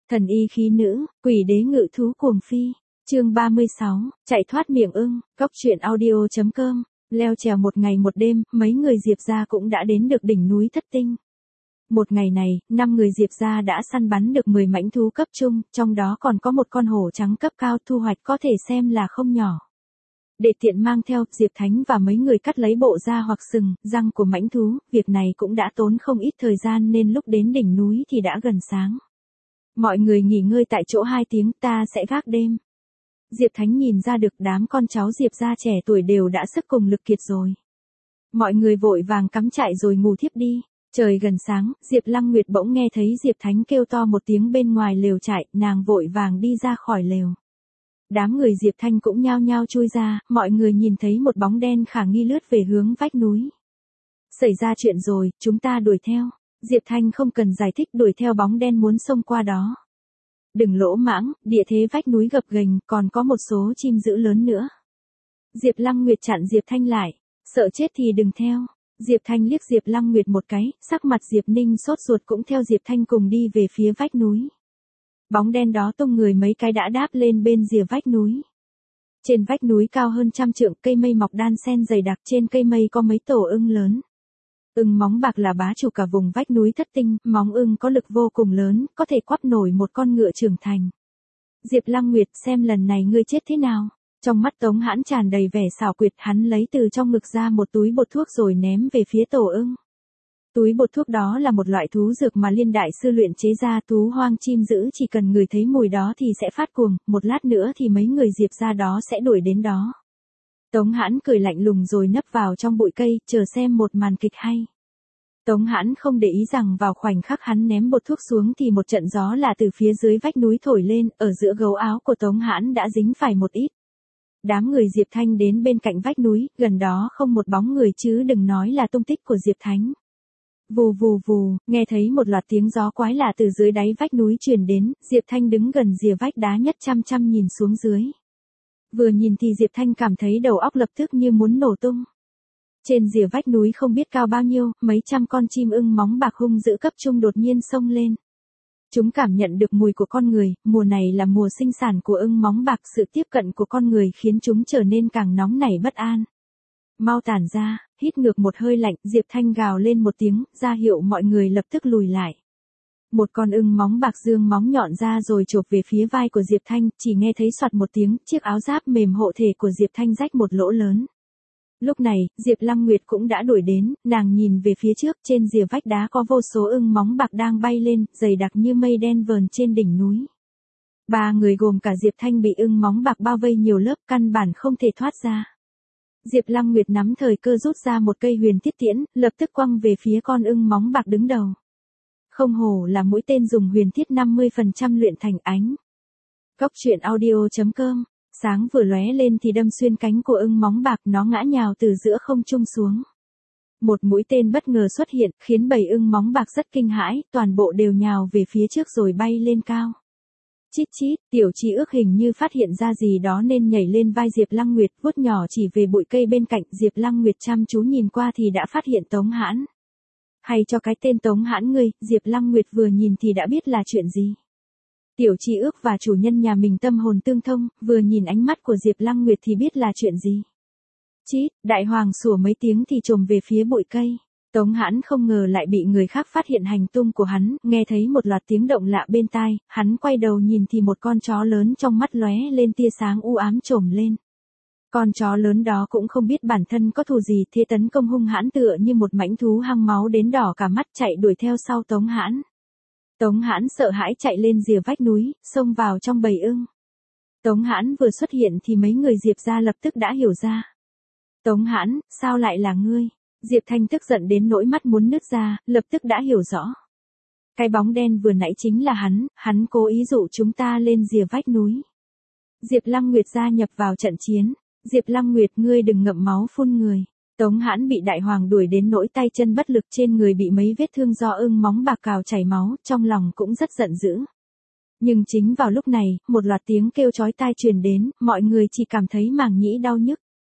Thần y khí nữ, quỷ đế ngự thú cuồng phi. Chương 36, chạy thoát miệng ưng, cóc truyện audio.com. Leo trèo một ngày một đêm, mấy người Diệp gia cũng đã đến được đỉnh núi Thất Tinh. Một ngày này, 5 người Diệp gia đã săn bắn được 10 mãnh thú cấp trung, trong đó còn có một con hổ trắng cấp cao, thu hoạch có thể xem là không nhỏ. Để tiện mang theo, Diệp Thánh và mấy người cắt lấy bộ da hoặc sừng, răng của mãnh thú, việc này cũng đã tốn không ít thời gian nên lúc đến đỉnh núi thì đã gần sáng. Mọi người nghỉ ngơi tại chỗ 2 tiếng, ta sẽ gác đêm. Diệp Thánh nhìn ra được đám con cháu Diệp gia trẻ tuổi đều đã sức cùng lực kiệt rồi. Mọi người vội vàng cắm trại rồi ngủ thiếp đi. Trời gần sáng, Diệp Lăng Nguyệt bỗng nghe thấy Diệp Thánh kêu to một tiếng bên ngoài lều trại, nàng vội vàng đi ra khỏi lều. Đám người Diệp Thanh cũng nhao nhao chui ra, mọi người nhìn thấy một bóng đen khả nghi lướt về hướng vách núi. Xảy ra chuyện rồi, chúng ta đuổi theo. Diệp Thanh không cần giải thích, đuổi theo bóng đen muốn xông qua đó. Đừng lỗ mãng, địa thế vách núi gập ghềnh, còn có một số chim dữ lớn nữa. Diệp Lăng Nguyệt chặn Diệp Thanh lại, sợ chết thì đừng theo. Diệp Thanh liếc Diệp Lăng Nguyệt một cái, sắc mặt Diệp Ninh sốt ruột cũng theo Diệp Thanh cùng đi về phía vách núi. Bóng đen đó tung người mấy cái đã đáp lên bên rìa vách núi. Trên vách núi cao hơn 100 trượng, cây mây mọc đan xen dày đặc, trên cây mây có mấy tổ ưng lớn. Ưng móng bạc là bá chủ cả vùng vách núi Thất Tinh, móng ưng có lực vô cùng lớn, có thể quắp nổi một con ngựa trưởng thành. Diệp Lăng Nguyệt, xem lần này ngươi chết thế nào. Trong mắt Tống Hãn tràn đầy vẻ xảo quyệt, hắn lấy từ trong ngực ra một túi bột thuốc rồi ném về phía tổ ưng. Túi bột thuốc đó là một loại thú dược mà Liên đại sư luyện chế ra, thú hoang chim dữ chỉ cần ngửi thấy mùi đó thì sẽ phát cuồng, một lát nữa thì mấy người Diệp gia đó sẽ đuổi đến đó. Tống Hãn cười lạnh lùng rồi nấp vào trong bụi cây, chờ xem một màn kịch hay. Tống Hãn không để ý rằng vào khoảnh khắc hắn ném bột thuốc xuống thì một trận gió là từ phía dưới vách núi thổi lên, ở giữa gấu áo của Tống Hãn đã dính phải một ít. Đám người Diệp Thanh đến bên cạnh vách núi, gần đó không một bóng người chứ đừng nói là tung tích của Diệp Thánh. Vù vù vù, nghe thấy một loạt tiếng gió quái lạ từ dưới đáy vách núi truyền đến, Diệp Thanh đứng gần rìa vách đá nhất chăm chăm nhìn xuống dưới. Vừa nhìn thì Diệp Thanh cảm thấy đầu óc lập tức như muốn nổ tung. Trên rìa vách núi không biết cao bao nhiêu, mấy trăm con chim ưng móng bạc hung dữ cấp trung đột nhiên xông lên. Chúng cảm nhận được mùi của con người, mùa này là mùa sinh sản của ưng móng bạc, sự tiếp cận của con người khiến chúng trở nên càng nóng nảy bất an. Mau tản ra, hít ngược một hơi lạnh, Diệp Thanh gào lên một tiếng, ra hiệu mọi người lập tức lùi lại. Một con ưng móng bạc dương móng nhọn ra rồi chộp về phía vai của Diệp Thanh, chỉ nghe thấy soạt một tiếng, chiếc áo giáp mềm hộ thể của Diệp Thanh rách một lỗ lớn. Lúc này, Diệp Lăng Nguyệt cũng đã đuổi đến, nàng nhìn về phía trước, trên rìa vách đá có vô số ưng móng bạc đang bay lên, dày đặc như mây đen vờn trên đỉnh núi. 3 người gồm cả Diệp Thanh bị ưng móng bạc bao vây nhiều lớp, căn bản không thể thoát ra. Diệp Lăng Nguyệt nắm thời cơ rút ra một cây huyền thiết tiễn, lập tức quăng về phía con ưng móng bạc đứng đầu. Không hổ là mũi tên dùng huyền thiết 50% luyện thành ánh. Cóc truyện audio.com. Sáng vừa lóe lên thì đâm xuyên cánh của ưng móng bạc, nó ngã nhào từ giữa không trung xuống. Một mũi tên bất ngờ xuất hiện, khiến bầy ưng móng bạc rất kinh hãi, toàn bộ đều nhào về phía trước rồi bay lên cao. Chít chít, Tiểu Chi ước hình như phát hiện ra gì đó nên nhảy lên vai Diệp Lăng Nguyệt, vuốt nhỏ chỉ về bụi cây bên cạnh. Diệp Lăng Nguyệt chăm chú nhìn qua thì đã phát hiện Tống Hãn. Hay cho cái tên Tống Hãn ngươi, Diệp Lăng Nguyệt vừa nhìn thì đã biết là chuyện gì. Tiểu Chi ước và chủ nhân nhà mình tâm hồn tương thông, vừa nhìn ánh mắt của Diệp Lăng Nguyệt thì biết là chuyện gì. Chít, đại hoàng sủa mấy tiếng thì trồm về phía bụi cây. Tống Hãn không ngờ lại bị người khác phát hiện hành tung của hắn, nghe thấy một loạt tiếng động lạ bên tai, hắn quay đầu nhìn thì một con chó lớn trong mắt lóe lên tia sáng u ám trồm lên. Con chó lớn đó cũng không biết bản thân có thù gì, thế tấn công hung hãn tựa như một mãnh thú hăng máu đến đỏ cả mắt, chạy đuổi theo sau Tống Hãn. Tống Hãn sợ hãi chạy lên rìa vách núi, xông vào trong bầy ưng. Tống Hãn vừa xuất hiện thì mấy người Diệp gia lập tức đã hiểu ra. Tống Hãn, sao lại là ngươi? Diệp Thanh tức giận đến nỗi mắt muốn nứt ra, lập tức đã hiểu rõ. Cái bóng đen vừa nãy chính là hắn cố ý dụ chúng ta lên rìa vách núi. Diệp Lăng Nguyệt gia nhập vào trận chiến. Diệp Lăng Nguyệt, ngươi đừng ngậm máu phun người. Tống Hãn bị đại hoàng đuổi đến nỗi tay chân bất lực, trên người bị mấy vết thương do ưng móng bạc cào chảy máu, trong lòng cũng rất giận dữ. Nhưng chính vào lúc này, một loạt tiếng kêu chói tai truyền đến, mọi người chỉ cảm thấy màng nhĩ đau nhức.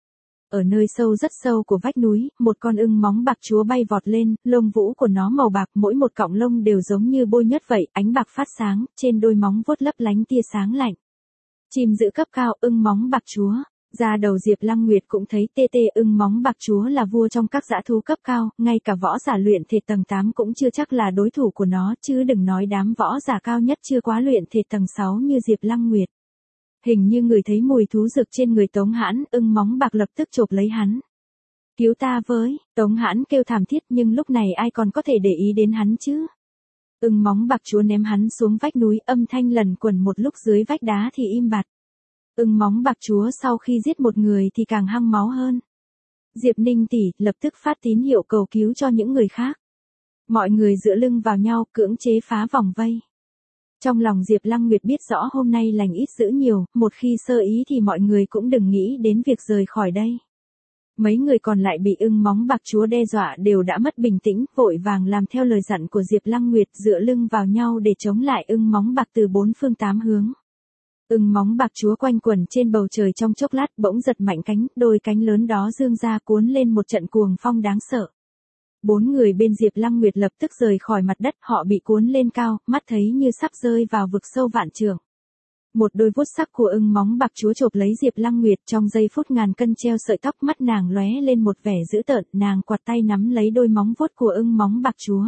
Ở nơi sâu rất sâu của vách núi, một con ưng móng bạc chúa bay vọt lên, lông vũ của nó màu bạc, mỗi một cọng lông đều giống như bôi nhớt vậy, ánh bạc phát sáng, trên đôi móng vuốt lấp lánh tia sáng lạnh. Chim giữ cấp cao, ưng móng bạc chúa. Ra đầu Diệp Lăng Nguyệt cũng thấy tê tê, ưng móng bạc chúa là vua trong các dã thú cấp cao, ngay cả võ giả luyện thể tầng 8 cũng chưa chắc là đối thủ của nó, chứ đừng nói đám võ giả cao nhất chưa quá luyện thể tầng 6 như Diệp Lăng Nguyệt. Hình như người thấy mùi thú dược trên người Tống Hãn, ưng móng bạc lập tức chộp lấy hắn. Cứu ta với, Tống Hãn kêu thảm thiết, nhưng lúc này ai còn có thể để ý đến hắn chứ. Ưng móng bạc chúa ném hắn xuống vách núi, âm thanh lẩn quẩn một lúc dưới vách đá thì im bặt. Ưng móng bạc chúa sau khi giết một người thì càng hăng máu hơn. Diệp Ninh tỷ lập tức phát tín hiệu cầu cứu cho những người khác. Mọi người dựa lưng vào nhau, cưỡng chế phá vòng vây. Trong lòng Diệp Lăng Nguyệt biết rõ hôm nay lành ít dữ nhiều, một khi sơ ý thì mọi người cũng đừng nghĩ đến việc rời khỏi đây. Mấy người còn lại bị ưng móng bạc chúa đe dọa đều đã mất bình tĩnh, vội vàng làm theo lời dặn của Diệp Lăng Nguyệt, dựa lưng vào nhau để chống lại ưng móng bạc từ bốn phương tám hướng. Ưng móng bạc chúa quanh quẩn trên bầu trời trong chốc lát, bỗng giật mạnh cánh, đôi cánh lớn đó dương ra cuốn lên một trận cuồng phong đáng sợ. Bốn người bên Diệp Lăng Nguyệt lập tức rời khỏi mặt đất, họ bị cuốn lên cao, mắt thấy như sắp rơi vào vực sâu vạn trượng. Một đôi vuốt sắc của ưng móng bạc chúa chộp lấy Diệp Lăng Nguyệt, trong giây phút ngàn cân treo sợi tóc, mắt nàng lóe lên một vẻ dữ tợn, nàng quạt tay nắm lấy đôi móng vuốt của ưng móng bạc chúa.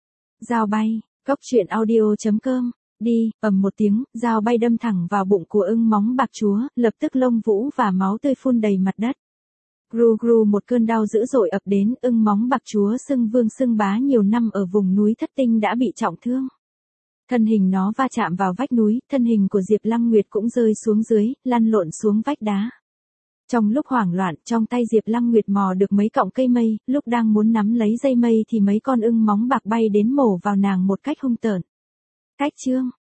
Dao bay, coctruyện.audio.com. Đi, ầm một tiếng, dao bay đâm thẳng vào bụng của ưng móng bạc chúa, lập tức lông vũ và máu tươi phun đầy mặt đất. Gru gru, một cơn đau dữ dội ập đến, ưng móng bạc chúa xưng vương xưng bá nhiều năm ở vùng núi Thất Tinh đã bị trọng thương. Thân hình nó va chạm vào vách núi, thân hình của Diệp Lăng Nguyệt cũng rơi xuống dưới, lăn lộn xuống vách đá. Trong lúc hoảng loạn, trong tay Diệp Lăng Nguyệt mò được mấy cọng cây mây, lúc đang muốn nắm lấy dây mây thì mấy con ưng móng bạc bay đến mổ vào nàng một cách hung tợn. Cách chương